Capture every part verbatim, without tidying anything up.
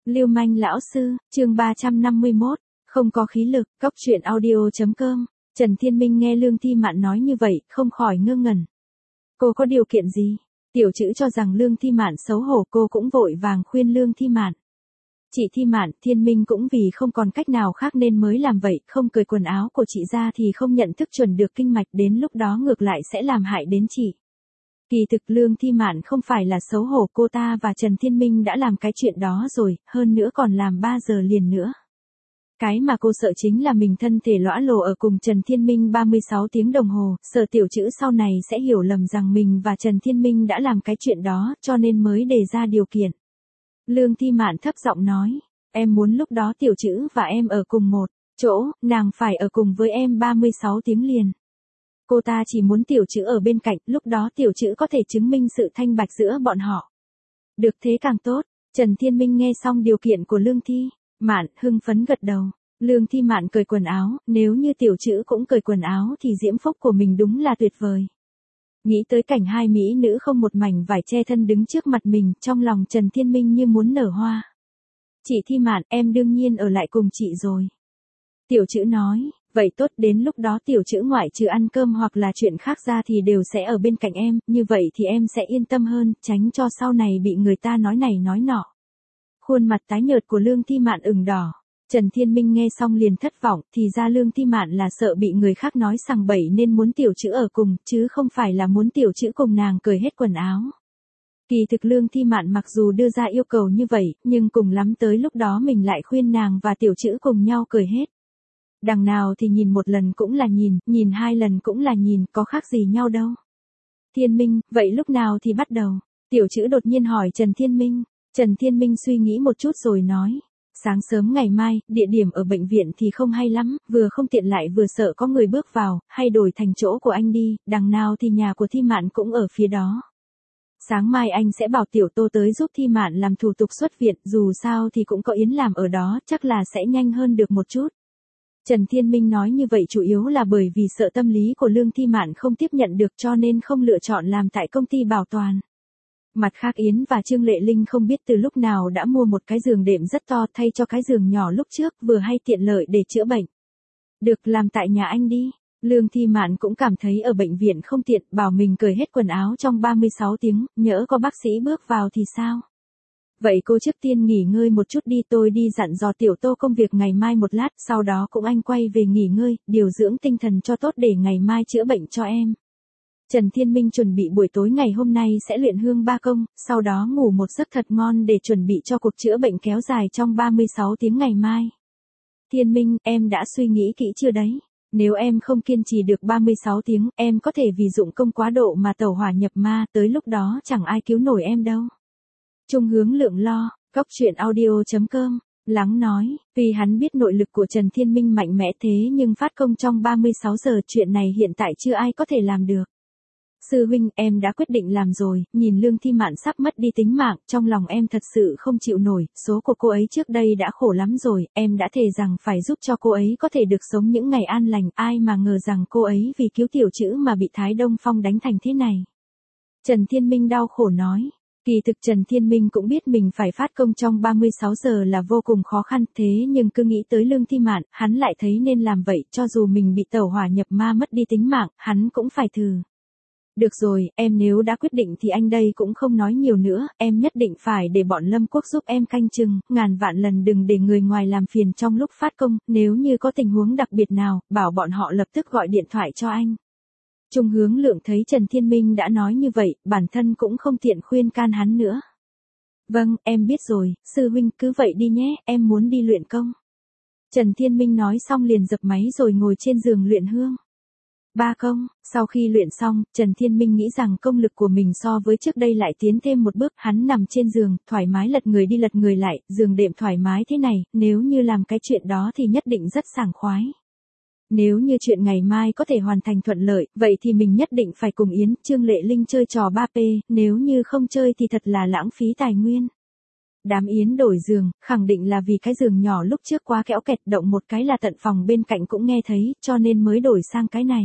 Lưu manh lão sư, chương ba trăm năm mươi mốt, không có khí lực, cốc truyện audio.com. Trần Thiên Minh nghe Lương Thi Mạn nói như vậy, không khỏi ngơ ngẩn. Cô có điều kiện gì? Tiểu Trữ cho rằng Lương Thi Mạn xấu hổ, cô cũng vội vàng khuyên Lương Thi Mạn. Chị Thi Mạn, Thiên Minh cũng vì không còn cách nào khác nên mới làm vậy, không cởi quần áo của chị ra thì không nhận thức chuẩn được kinh mạch, đến lúc đó ngược lại sẽ làm hại đến chị. Kỳ thực Lương Thi Mạn không phải là xấu hổ, cô ta và Trần Thiên Minh đã làm cái chuyện đó rồi, hơn nữa còn làm ba giờ liền nữa. Cái mà cô sợ chính là mình thân thể lõa lồ ở cùng Trần Thiên Minh ba mươi sáu tiếng đồng hồ, sợ Tiểu Trữ sau này sẽ hiểu lầm rằng mình và Trần Thiên Minh đã làm cái chuyện đó, cho nên mới đề ra điều kiện. Lương Thi Mạn thấp giọng nói, em muốn lúc đó Tiểu Trữ và em ở cùng một chỗ, nàng phải ở cùng với em ba mươi sáu tiếng liền. Cô ta chỉ muốn Tiểu Trữ ở bên cạnh, lúc đó Tiểu Trữ có thể chứng minh sự thanh bạch giữa bọn họ. Được thế càng tốt. Trần Thiên Minh nghe xong điều kiện của Lương Thi Mạn, hưng phấn gật đầu. Lương Thi Mạn cởi quần áo, nếu như Tiểu Trữ cũng cởi quần áo thì diễm phúc của mình đúng là tuyệt vời. Nghĩ tới cảnh hai mỹ nữ không một mảnh vải che thân đứng trước mặt mình, trong lòng Trần Thiên Minh như muốn nở hoa. Chị Thi Mạn, em đương nhiên ở lại cùng chị rồi. Tiểu Trữ nói, vậy tốt, đến lúc đó Tiểu Trữ ngoại trừ ăn cơm hoặc là chuyện khác ra thì đều sẽ ở bên cạnh em, như vậy thì em sẽ yên tâm hơn, tránh cho sau này bị người ta nói này nói nọ. Khuôn mặt tái nhợt của Lương Thi Mạn ửng đỏ. Trần Thiên Minh nghe xong liền thất vọng, thì ra Lương Thi Mạn là sợ bị người khác nói sằng bậy nên muốn Tiểu Trữ ở cùng, chứ không phải là muốn Tiểu Trữ cùng nàng cởi hết quần áo. Kỳ thực Lương Thi Mạn mặc dù đưa ra yêu cầu như vậy, nhưng cùng lắm tới lúc đó mình lại khuyên nàng và Tiểu Trữ cùng nhau cởi hết. Đằng nào thì nhìn một lần cũng là nhìn, nhìn hai lần cũng là nhìn, có khác gì nhau đâu. Thiên Minh, vậy lúc nào thì bắt đầu? Tiểu Trữ đột nhiên hỏi Trần Thiên Minh. Trần Thiên Minh suy nghĩ một chút rồi nói. Sáng sớm ngày mai, địa điểm ở bệnh viện thì không hay lắm, vừa không tiện lại vừa sợ có người bước vào, hay đổi thành chỗ của anh đi, đằng nào thì nhà của Thi Mạn cũng ở phía đó. Sáng mai anh sẽ bảo Tiểu Tô tới giúp Thi Mạn làm thủ tục xuất viện, dù sao thì cũng có Yến làm ở đó, chắc là sẽ nhanh hơn được một chút. Trần Thiên Minh nói như vậy chủ yếu là bởi vì sợ tâm lý của Lương Thi Mạn không tiếp nhận được cho nên không lựa chọn làm tại công ty bảo toàn. Mặt khác Yến và Trương Lệ Linh không biết từ lúc nào đã mua một cái giường đệm rất to thay cho cái giường nhỏ lúc trước, vừa hay tiện lợi để chữa bệnh. Được, làm tại nhà anh đi. Lương Thi Mạn cũng cảm thấy ở bệnh viện không tiện, bảo mình cởi hết quần áo trong ba mươi sáu tiếng, nhỡ có bác sĩ bước vào thì sao? Vậy cô trước tiên nghỉ ngơi một chút đi, tôi đi dặn dò Tiểu Tô công việc ngày mai một lát, sau đó cũng anh quay về nghỉ ngơi, điều dưỡng tinh thần cho tốt để ngày mai chữa bệnh cho em. Trần Thiên Minh chuẩn bị buổi tối ngày hôm nay sẽ luyện hương ba công, sau đó ngủ một giấc thật ngon để chuẩn bị cho cuộc chữa bệnh kéo dài trong ba mươi sáu tiếng ngày mai. Thiên Minh, em đã suy nghĩ kỹ chưa đấy? Nếu em không kiên trì được ba mươi sáu tiếng, em có thể vì dụng công quá độ mà tẩu hỏa nhập ma, tới lúc đó chẳng ai cứu nổi em đâu. Trung Hướng Lượng lo, cốc truyện audio.com, lắng nói, vì hắn biết nội lực của Trần Thiên Minh mạnh mẽ thế nhưng phát công trong ba mươi sáu giờ, chuyện này hiện tại chưa ai có thể làm được. Sư huynh, em đã quyết định làm rồi, nhìn Lương Thi Mạn sắp mất đi tính mạng, trong lòng em thật sự không chịu nổi, số của cô ấy trước đây đã khổ lắm rồi, em đã thề rằng phải giúp cho cô ấy có thể được sống những ngày an lành, ai mà ngờ rằng cô ấy vì cứu Tiểu Trữ mà bị Thái Đông Phong đánh thành thế này. Trần Thiên Minh đau khổ nói. Kỳ thực Trần Thiên Minh cũng biết mình phải phát công trong ba mươi sáu giờ là vô cùng khó khăn, thế nhưng cứ nghĩ tới Lương Thi Mạn, hắn lại thấy nên làm vậy, cho dù mình bị tẩu hỏa nhập ma mất đi tính mạng, hắn cũng phải thử. Được rồi, em nếu đã quyết định thì anh đây cũng không nói nhiều nữa, em nhất định phải để bọn Lâm Quốc giúp em canh chừng, ngàn vạn lần đừng để người ngoài làm phiền trong lúc phát công, nếu như có tình huống đặc biệt nào, bảo bọn họ lập tức gọi điện thoại cho anh. Trung Hướng Lượng thấy Trần Thiên Minh đã nói như vậy, bản thân cũng không tiện khuyên can hắn nữa. Vâng, em biết rồi, sư huynh cứ vậy đi nhé, em muốn đi luyện công. Trần Thiên Minh nói xong liền dập máy rồi ngồi trên giường luyện hương. Ba công, sau khi luyện xong, Trần Thiên Minh nghĩ rằng công lực của mình so với trước đây lại tiến thêm một bước, hắn nằm trên giường, thoải mái lật người đi lật người lại, giường đệm thoải mái thế này, nếu như làm cái chuyện đó thì nhất định rất sảng khoái. Nếu như chuyện ngày mai có thể hoàn thành thuận lợi, vậy thì mình nhất định phải cùng Yến, Trương Lệ Linh chơi trò ba P, nếu như không chơi thì thật là lãng phí tài nguyên. Đám Yến đổi giường, khẳng định là vì cái giường nhỏ lúc trước quá kẽo kẹt, động một cái là tận phòng bên cạnh cũng nghe thấy, cho nên mới đổi sang cái này.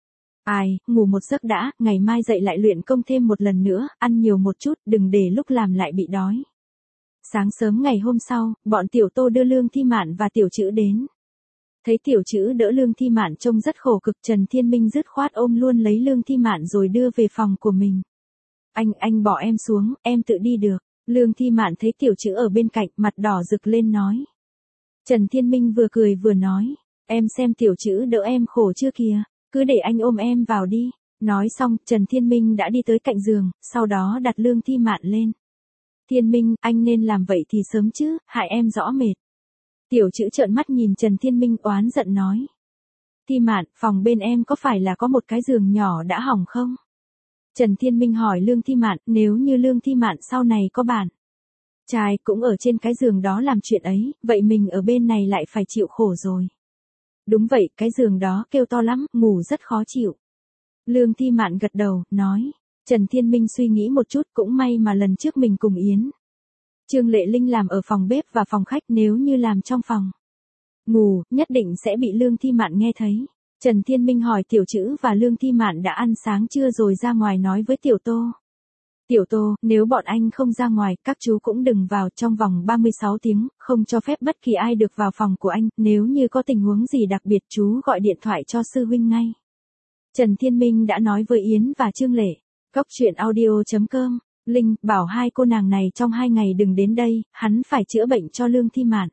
Ai, ngủ một giấc đã, ngày mai dậy lại luyện công thêm một lần nữa, ăn nhiều một chút, đừng để lúc làm lại bị đói. Sáng sớm ngày hôm sau, bọn Tiểu Tô đưa Lương Thi Mạn và Tiểu Trữ đến. Thấy Tiểu Trữ đỡ Lương Thi Mạn trông rất khổ cực, Trần Thiên Minh dứt khoát ôm luôn lấy Lương Thi Mạn rồi đưa về phòng của mình. Anh, anh bỏ em xuống, em tự đi được. Lương Thi Mạn thấy Tiểu Trữ ở bên cạnh, mặt đỏ rực lên nói. Trần Thiên Minh vừa cười vừa nói, em xem Tiểu Trữ đỡ em khổ chưa kìa, cứ để anh ôm em vào đi. Nói xong, Trần Thiên Minh đã đi tới cạnh giường, sau đó đặt Lương Thi Mạn lên. Thiên Minh, anh nên làm vậy thì sớm chứ, hại em rõ mệt. Tiểu Trữ trợn mắt nhìn Trần Thiên Minh oán giận nói. Thi Mạn, phòng bên em có phải là có một cái giường nhỏ đã hỏng không? Trần Thiên Minh hỏi Lương Thi Mạn, nếu như Lương Thi Mạn sau này có bạn trai cũng ở trên cái giường đó làm chuyện ấy, vậy mình ở bên này lại phải chịu khổ rồi. Đúng vậy, cái giường đó kêu to lắm, ngủ rất khó chịu. Lương Thi Mạn gật đầu, nói. Trần Thiên Minh suy nghĩ một chút, cũng may mà lần trước mình cùng Yến Trương Lệ Linh làm ở phòng bếp và phòng khách, nếu như làm trong phòng ngủ, nhất định sẽ bị Lương Thi Mạn nghe thấy. Trần Thiên Minh hỏi Tiểu Trữ và Lương Thi Mạn đã ăn sáng chưa rồi ra ngoài nói với Tiểu Tô. Tiểu Tô, nếu bọn anh không ra ngoài, các chú cũng đừng vào, trong vòng ba mươi sáu tiếng, không cho phép bất kỳ ai được vào phòng của anh, nếu như có tình huống gì đặc biệt chú gọi điện thoại cho sư huynh ngay. Trần Thiên Minh đã nói với Yến và Trương Lệ. Góc truyện audio chấm com, Linh, bảo hai cô nàng này trong hai ngày đừng đến đây, hắn phải chữa bệnh cho Lương Thi Mạn.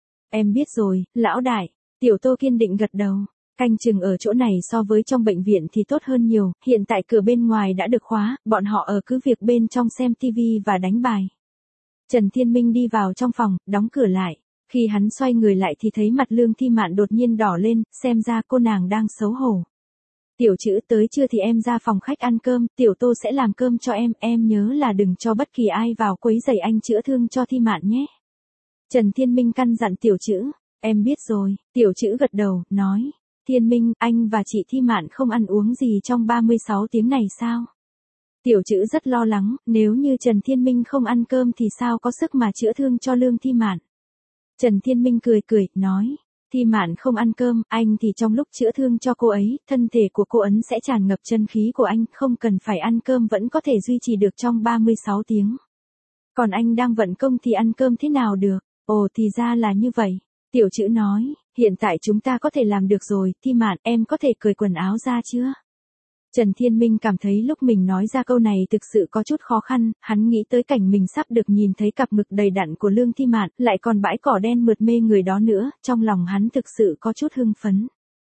Em biết rồi, lão đại. Tiểu Tô kiên định gật đầu. Canh chừng ở chỗ này so với trong bệnh viện thì tốt hơn nhiều, hiện tại cửa bên ngoài đã được khóa, bọn họ ở cứ việc bên trong xem tivi và đánh bài. Trần Thiên Minh đi vào trong phòng, đóng cửa lại. Khi hắn xoay người lại thì thấy mặt Lương Thi Mạn đột nhiên đỏ lên, xem ra cô nàng đang xấu hổ. Tiểu Trữ, tới trưa thì em ra phòng khách ăn cơm, Tiểu Tô sẽ làm cơm cho em, em nhớ là đừng cho bất kỳ ai vào quấy rầy anh chữa thương cho Thi Mạn nhé. Trần Thiên Minh căn dặn Tiểu Trữ. Em biết rồi. Tiểu Trữ gật đầu, nói. Thiên Minh, anh và chị Thi Mạn không ăn uống gì trong ba mươi sáu tiếng này sao? Tiểu Trữ rất lo lắng, nếu như Trần Thiên Minh không ăn cơm thì sao có sức mà chữa thương cho Lương Thi Mạn. Trần Thiên Minh cười cười, nói. Thi Mạn không ăn cơm, anh thì trong lúc chữa thương cho cô ấy, thân thể của cô ấy sẽ tràn ngập chân khí của anh, không cần phải ăn cơm vẫn có thể duy trì được trong ba mươi sáu tiếng. Còn anh đang vận công thì ăn cơm thế nào được? Ồ thì ra là như vậy. Tiểu Trữ nói, hiện tại chúng ta có thể làm được rồi, Thi Mạn, em có thể cởi quần áo ra chưa? Trần Thiên Minh cảm thấy lúc mình nói ra câu này thực sự có chút khó khăn, hắn nghĩ tới cảnh mình sắp được nhìn thấy cặp ngực đầy đặn của Lương Thi Mạn, lại còn bãi cỏ đen mượt mê người đó nữa, trong lòng hắn thực sự có chút hưng phấn.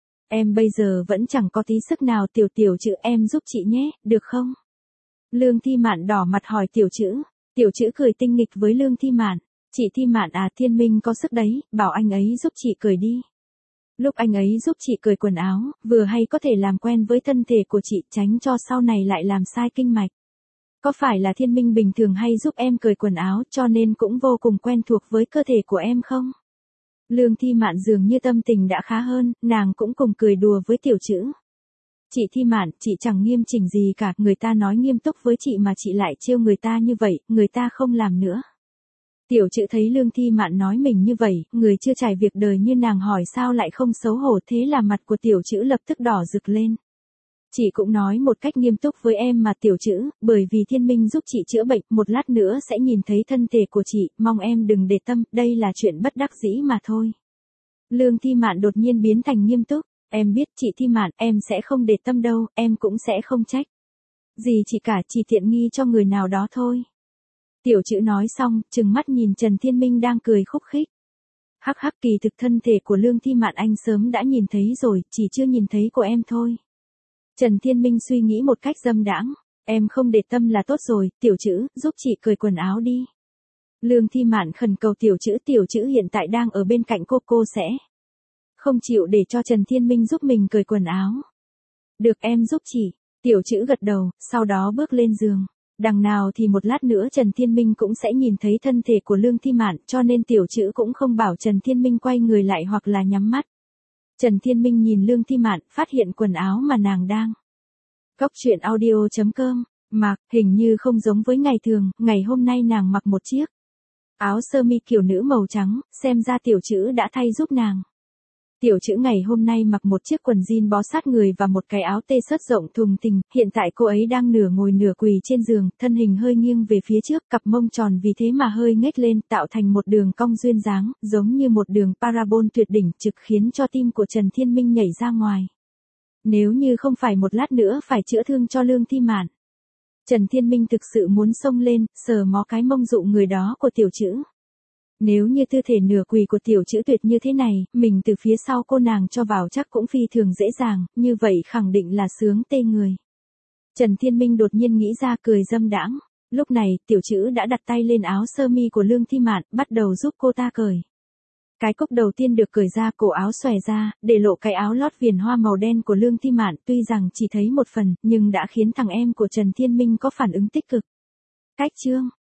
Em bây giờ vẫn chẳng có tí sức nào, Tiểu Tiểu Trữ, em giúp chị nhé, được không? Lương Thi Mạn đỏ mặt hỏi Tiểu Trữ. Tiểu Trữ cười tinh nghịch với Lương Thi Mạn. Chị Thi Mạn à, Thiên Minh có sức đấy, bảo anh ấy giúp chị cởi đi. Lúc anh ấy giúp chị cởi quần áo, vừa hay có thể làm quen với thân thể của chị, tránh cho sau này lại làm sai kinh mạch. Có phải là Thiên Minh bình thường hay giúp em cởi quần áo, cho nên cũng vô cùng quen thuộc với cơ thể của em không? Lương Thi Mạn dường như tâm tình đã khá hơn, nàng cũng cùng cười đùa với Tiểu Trữ. Chị Thi Mạn, chị chẳng nghiêm chỉnh gì cả, người ta nói nghiêm túc với chị mà chị lại trêu người ta như vậy, người ta không làm nữa. Tiểu Trữ thấy Lương Thi Mạn nói mình như vậy, người chưa trải việc đời như nàng hỏi sao lại không xấu hổ, thế là mặt của Tiểu Trữ lập tức đỏ rực lên. Chị cũng nói một cách nghiêm túc với em mà Tiểu Trữ, bởi vì Thiên Minh giúp chị chữa bệnh, một lát nữa sẽ nhìn thấy thân thể của chị, mong em đừng để tâm, đây là chuyện bất đắc dĩ mà thôi. Lương Thi Mạn đột nhiên biến thành nghiêm túc, em biết chị Thi Mạn, em sẽ không để tâm đâu, em cũng sẽ không trách gì chị cả, chỉ tiện nghi cho người nào đó thôi. Tiểu Trữ nói xong, trừng mắt nhìn Trần Thiên Minh đang cười khúc khích. Hắc hắc, kỳ thực thân thể của Lương Thi Mạn anh sớm đã nhìn thấy rồi, chỉ chưa nhìn thấy của em thôi. Trần Thiên Minh suy nghĩ một cách dâm đãng, em không để tâm là tốt rồi, Tiểu Trữ, giúp chị cởi quần áo đi. Lương Thi Mạn khẩn cầu Tiểu Trữ, Tiểu Trữ hiện tại đang ở bên cạnh cô, cô sẽ không chịu để cho Trần Thiên Minh giúp mình cởi quần áo. Được, em giúp chị. Tiểu Trữ gật đầu, sau đó bước lên giường. Đằng nào thì một lát nữa Trần Thiên Minh cũng sẽ nhìn thấy thân thể của Lương Thi Mạn, cho nên Tiểu Trữ cũng không bảo Trần Thiên Minh quay người lại hoặc là nhắm mắt. Trần Thiên Minh nhìn Lương Thi Mạn, phát hiện quần áo mà nàng đang. Góc truyện audio chấm com, mặc, hình như không giống với ngày thường, ngày hôm nay nàng mặc một chiếc áo sơ mi kiểu nữ màu trắng, xem ra Tiểu Trữ đã thay giúp nàng. Tiểu chữ ngày hôm nay mặc một chiếc quần jean bó sát người và một cái áo tê sớt rộng thùng thình, hiện tại cô ấy đang nửa ngồi nửa quỳ trên giường, thân hình hơi nghiêng về phía trước, cặp mông tròn vì thế mà hơi nhếch lên, tạo thành một đường cong duyên dáng, giống như một đường parabol tuyệt đỉnh, trực khiến cho tim của Trần Thiên Minh nhảy ra ngoài. Nếu như không phải một lát nữa phải chữa thương cho Lương Thi Mạn, Trần Thiên Minh thực sự muốn xông lên, sờ mó cái mông dụ người đó của tiểu chữ. Nếu như tư thể nửa quỳ của tiểu chữ tuyệt như thế này, mình từ phía sau cô nàng cho vào chắc cũng phi thường dễ dàng, như vậy khẳng định là sướng tê người. Trần Thiên Minh đột nhiên nghĩ ra cười dâm đãng. Lúc này, tiểu chữ đã đặt tay lên áo sơ mi của Lương Thi Mạn, bắt đầu giúp cô ta cởi. Cái cúc đầu tiên được cởi ra, cổ áo xòe ra, để lộ cái áo lót viền hoa màu đen của Lương Thi Mạn, tuy rằng chỉ thấy một phần, nhưng đã khiến thằng em của Trần Thiên Minh có phản ứng tích cực. Cách chương